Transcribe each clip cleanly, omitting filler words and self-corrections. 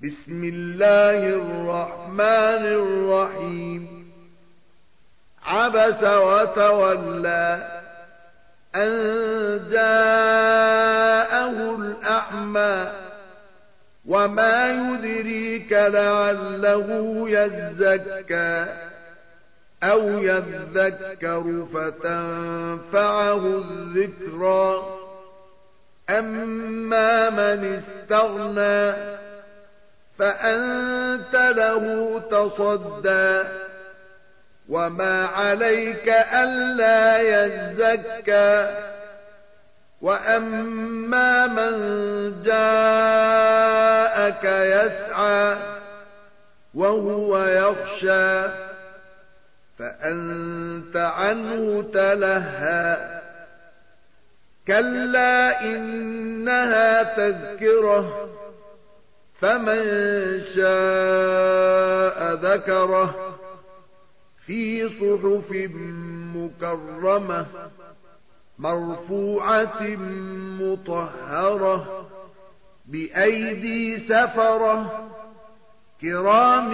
بسم الله الرحمن الرحيم عبس وتولى أن جاءه الأعمى وما يدريك لعله يزكى أو يذكر فتنفعه الذكرى أما من استغنى فأنت له تصدى وما عليك ألا يزكى وأما من جاءك يسعى وهو يخشى فأنت عنه تلهى كلا إنها تذكرة فمن شاء ذكره في صحف مكرمة مرفوعة مطهرة بأيدي سفرة كرام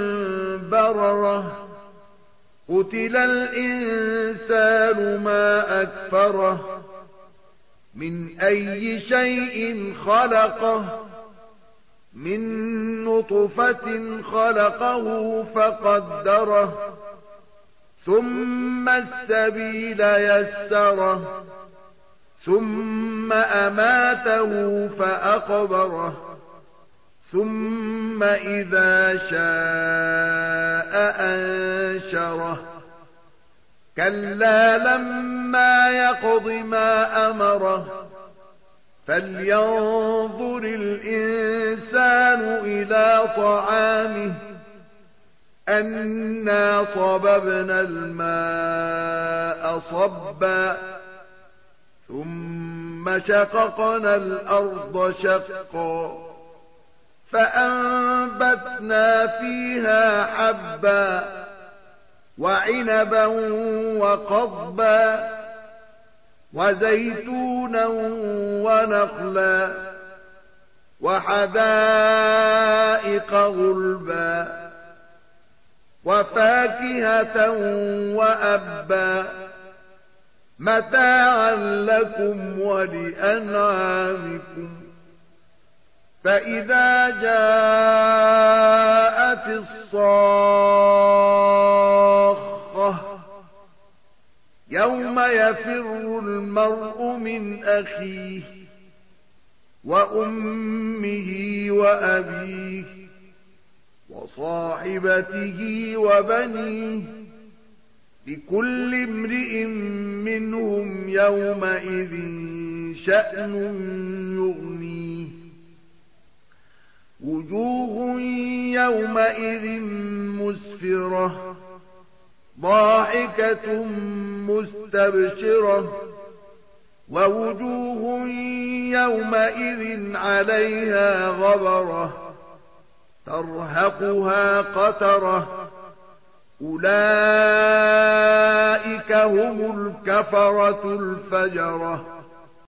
بررة قتل الإنسان ما أكفره من أي شيء خلقه من نطفة خلقه فقدره ثم السبيل يسره ثم أماته فأقبره ثم إذا شاء أنشره كلا لما يقض ما أمره فلينظر الإنسان إلى طعامه أنا صببنا الماء صبا ثم شققنا الأرض شقا فأنبتنا فيها حبا وعنبا وقضبا وزيتونا ونخلا وحدائق غلبا وفاكهة وأبا متاعا لكم ولأنعامكم فإذا جاءت الصاخة يوم يفر المرء من أخيه وأمه وأبيه وصاحبته وبنيه لكل امرئ منهم يومئذ شأن يغنيه وجوه يومئذ مسفرة ضاحكة مستبشرة ووجوه يومئذ عليها غبرة ترهقها قترة أولئك هم الكفرة الفجرة